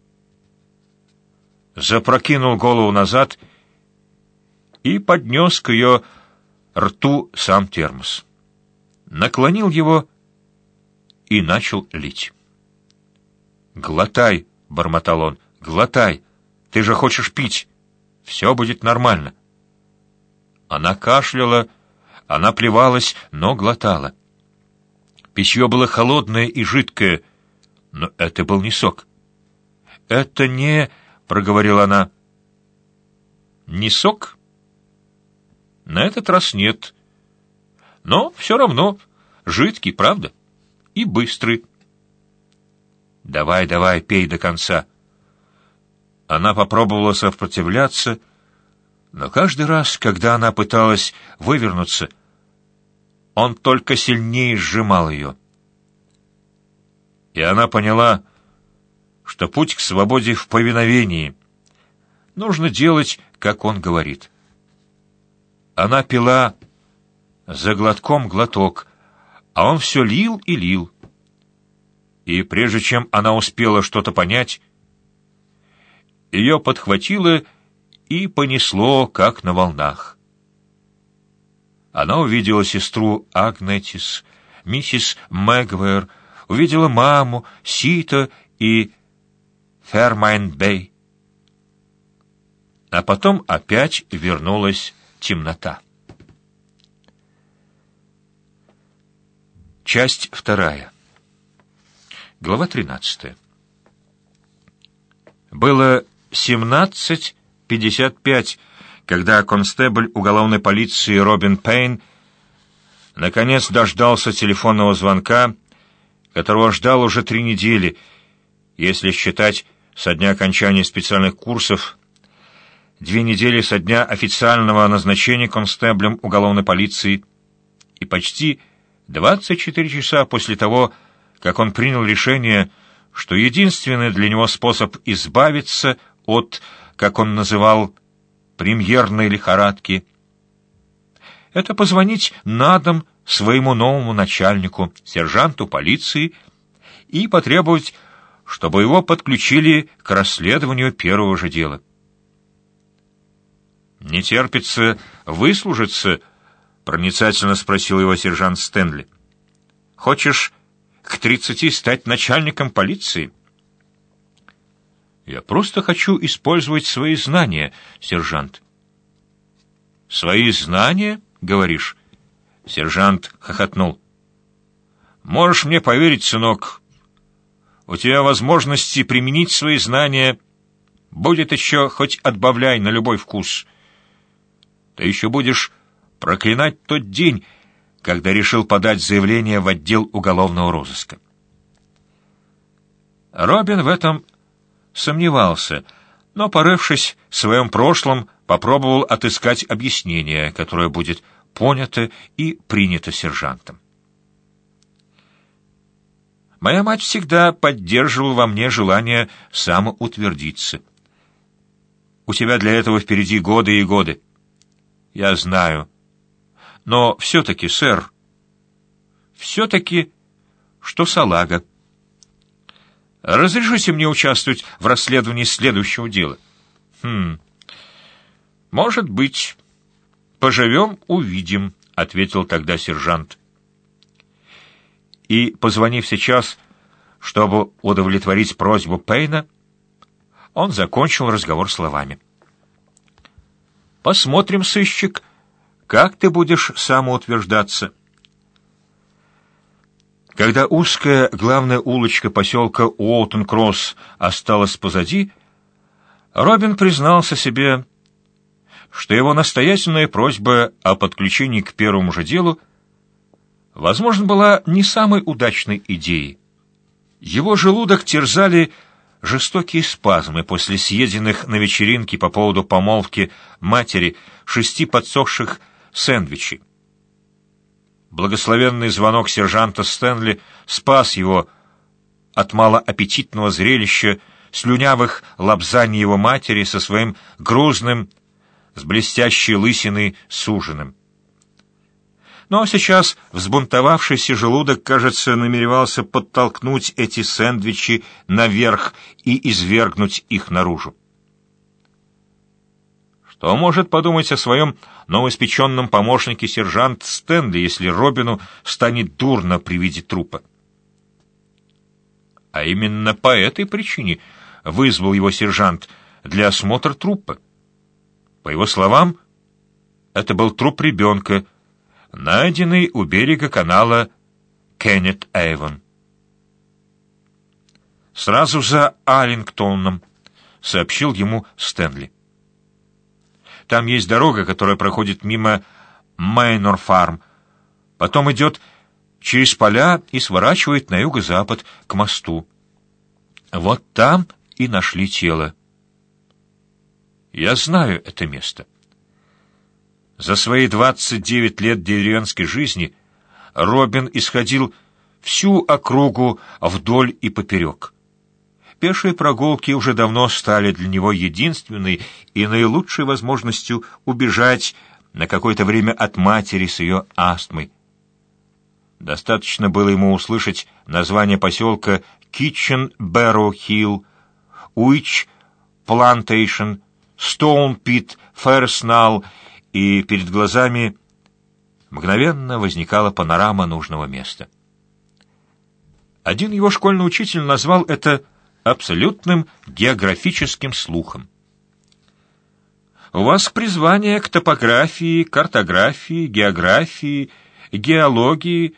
запрокинул голову назад и поднес к ее рту сам термос. Наклонил его и начал лить. «Глотай», — бормотал он, — «глотай, ты же хочешь пить, все будет нормально». Она кашляла, она плевалась, но глотала. Питье было холодное и жидкое, но это был не сок. «Это не...» — проговорила она. «Не сок?» «На этот раз нет. Но все равно жидкий, правда? И быстрый». «Давай, давай, пей до конца». Она попробовала сопротивляться, но каждый раз, когда она пыталась вывернуться, он только сильнее сжимал ее. И она поняла, что путь к свободе в повиновении. Нужно делать, как он говорит. Она пила за глотком глоток, а он все лил и лил. И прежде чем она успела что-то понять, ее подхватило и понесло, как на волнах. Она увидела сестру Агнетис, миссис Мэгвэр, увидела маму, Сито и Фермайн-Бэй. А потом опять вернулась темнота. Часть вторая. Глава тринадцатая. Было семнадцать пятьдесят пять, когда констебль уголовной полиции Робин Пейн наконец дождался телефонного звонка, которого ждал уже три недели, если считать со дня окончания специальных курсов, две недели со дня официального назначения констеблем уголовной полиции и почти двадцать четыре часа после того, как он принял решение, что единственный для него способ избавиться от, как он называл, премьерной лихорадки, это позвонить на дом своему новому начальнику, сержанту полиции, и потребовать, чтобы его подключили к расследованию первого же дела. «Не терпится выслужиться?» — проницательно спросил его сержант Стэнли. «Хочешь к тридцати стать начальником полиции?» «Я просто хочу использовать свои знания, сержант». «Свои знания, говоришь?» — сержант хохотнул. «Можешь мне поверить, сынок, у тебя возможности применить свои знания будет еще хоть отбавляй на любой вкус. Ты еще будешь проклинать тот день, когда решил подать заявление в отдел уголовного розыска». Робин в этом сомневался, но, порывшись в своем прошлом, попробовал отыскать объяснение, которое будет понято и принято сержантом. «Моя мать всегда поддерживала во мне желание самоутвердиться. У тебя для этого впереди годы и годы. Я знаю. Но все-таки, сэр, все-таки, что салага. Разрешите мне участвовать в расследовании следующего дела?» «Хм, может быть. Поживем, увидим», — ответил тогда сержант. И, позвонив сейчас, чтобы удовлетворить просьбу Пейна, он закончил разговор словами: «Посмотрим, сыщик, как ты будешь самоутверждаться». Когда узкая главная улочка поселка Уолтон-Кросс осталась позади, Робин признался себе, что его настоятельная просьба о подключении к первому же делу, возможно, была не самой удачной идеей. Его желудок терзали жестокие спазмы после съеденных на вечеринке по поводу помолвки матери шести подсохших сэндвичей. Благословенный звонок сержанта Стэнли спас его от малоаппетитного зрелища слюнявых лапзаний его матери со своим грузным, с блестящей лысиной суженым. Но сейчас взбунтовавшийся желудок, кажется, намеревался подтолкнуть эти сэндвичи наверх и извергнуть их наружу. Что может подумать о своем новоиспеченном помощнике сержант Стэнли, если Робину станет дурно при виде трупа? А именно по этой причине вызвал его сержант для осмотра трупа. По его словам, это был труп ребенка, найденный у берега канала Кеннет-Эйвон. «Сразу за Аллингтоном», — сообщил ему Стэнли. «Там есть дорога, которая проходит мимо Мейнор-фарм, потом идет через поля и сворачивает на юго-запад к мосту. Вот там и нашли тело. Я знаю это место. За свои двадцать девять лет деревенской жизни Робин исходил всю округу вдоль и поперек. Пешие прогулки уже давно стали для него единственной и наилучшей возможностью убежать на какое-то время от матери с ее астмой. Достаточно было ему услышать название поселка Китчен-Бэрроу-Хилл, Уич-Плантейшн, Стоун-Пит, Фэрснал, и перед глазами мгновенно возникала панорама нужного места. Один его школьный учитель назвал это абсолютным географическим слухом. У вас призвание к топографии, картографии, географии, геологии.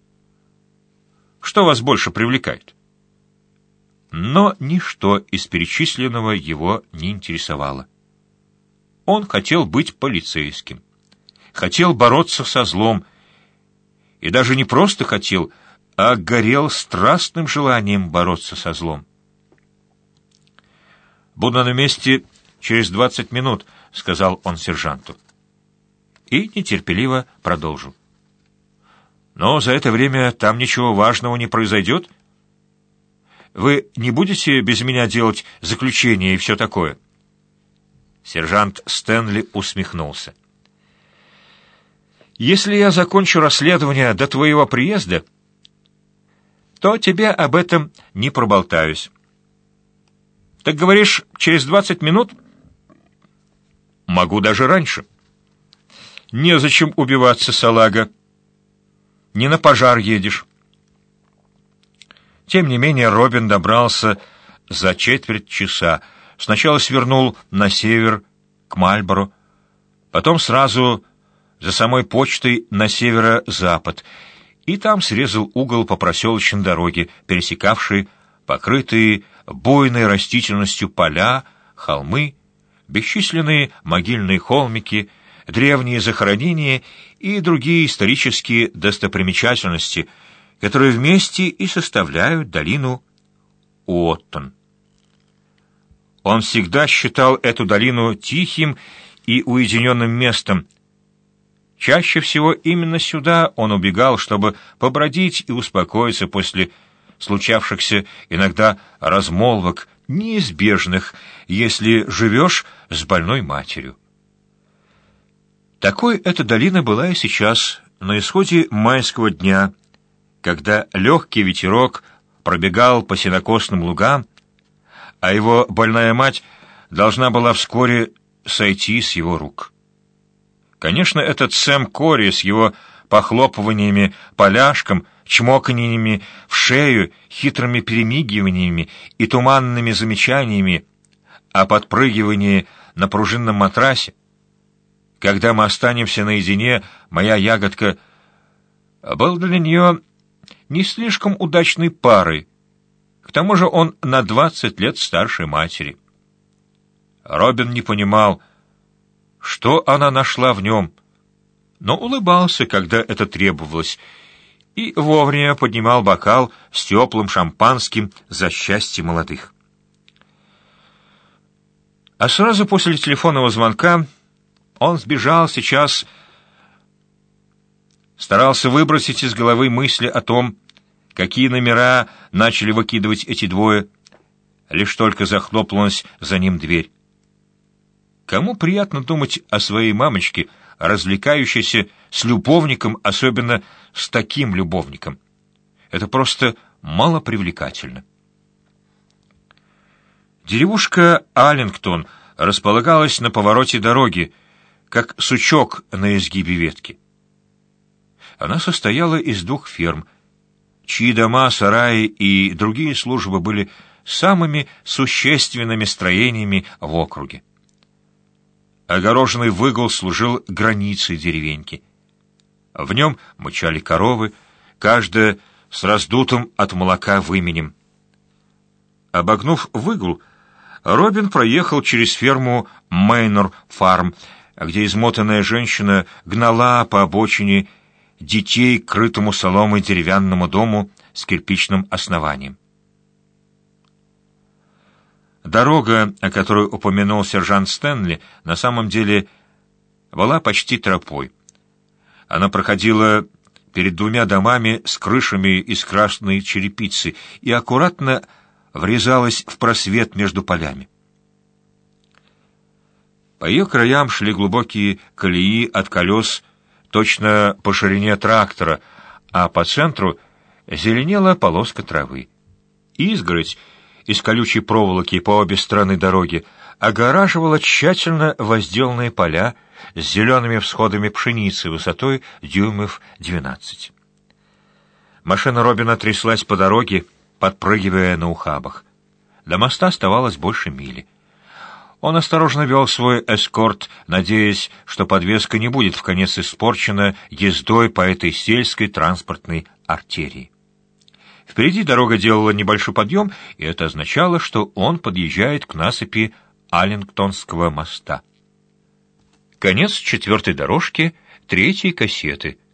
Что вас больше привлекает? Но ничто из перечисленного его не интересовало. Он хотел быть полицейским, хотел бороться со злом, и даже не просто хотел, а горел страстным желанием бороться со злом. Будучи на месте через двадцать минут», — сказал он сержанту. И нетерпеливо продолжил. «Но за это время там ничего важного не произойдет? Вы не будете без меня делать заключение и все такое?» Сержант Стэнли усмехнулся. «Если я закончу расследование до твоего приезда, то тебе об этом не проболтаюсь. Так говоришь, через двадцать минут?» «Могу даже раньше». «Незачем убиваться, салага. Не на пожар едешь». Тем не менее, Робин добрался за четверть часа. Сначала свернул на север, к Мальборо, потом сразу за самой почтой на северо-запад, и там срезал угол по проселочной дороге, пересекавшей покрытые буйной растительностью поля, холмы, бесчисленные могильные холмики, древние захоронения и другие исторические достопримечательности, которые вместе и составляют долину Уоттон. Он всегда считал эту долину тихим и уединенным местом. Чаще всего именно сюда он убегал, чтобы побродить и успокоиться после случавшихся иногда размолвок, неизбежных, если живешь с больной матерью. Такой эта долина была и сейчас, на исходе майского дня, когда легкий ветерок пробегал по сенокосным лугам, а его больная мать должна была вскоре сойти с его рук. Конечно, этот Сэм Кори с его похлопываниями поляшком, чмоканьями в шею, хитрыми перемигиваниями и туманными замечаниями о подпрыгивании на пружинном матрасе. Когда мы останемся наедине, моя ягодка, был для нее не слишком удачной парой. К тому же он на двадцать лет старше матери. Робин не понимал, что она нашла в нем, но улыбался, когда это требовалось, и вовремя поднимал бокал с теплым шампанским за счастье молодых. А сразу после телефонного звонка он сбежал сейчас, старался выбросить из головы мысли о том, какие номера начали выкидывать эти двое, лишь только захлопнулась за ним дверь. Кому приятно думать о своей мамочке, развлекающейся с любовником, особенно с таким любовником? Это просто малопривлекательно. Деревушка Аллингтон располагалась на повороте дороги, как сучок на изгибе ветки. Она состояла из двух ферм, чьи дома, сараи и другие службы были самыми существенными строениями в округе. Огороженный выгол служил границей деревеньки. В нем мычали коровы, каждая с раздутым от молока выменем. Обогнув выгул, Робин проехал через ферму Мейнор Фарм, где измотанная женщина гнала по обочине детей к крытому соломой деревянному дому с кирпичным основанием. Дорога, о которой упомянул сержант Стэнли, на самом деле была почти тропой. Она проходила перед двумя домами с крышами из красной черепицы и аккуратно врезалась в просвет между полями. По ее краям шли глубокие колеи от колес, точно по ширине трактора, а по центру зеленела полоска травы. Изгородь из колючей проволоки по обе стороны дороги огораживала тщательно возделанные поля с зелеными всходами пшеницы высотой дюймов двенадцать. Машина Робина тряслась по дороге, подпрыгивая на ухабах. До моста оставалось больше мили. Он осторожно вел свой эскорт, надеясь, что подвеска не будет вконец испорчена ездой по этой сельской транспортной артерии. Впереди дорога делала небольшой подъем, и это означало, что он подъезжает к насыпи Аллингтонского моста. Конец четвертой дорожки третьей кассеты.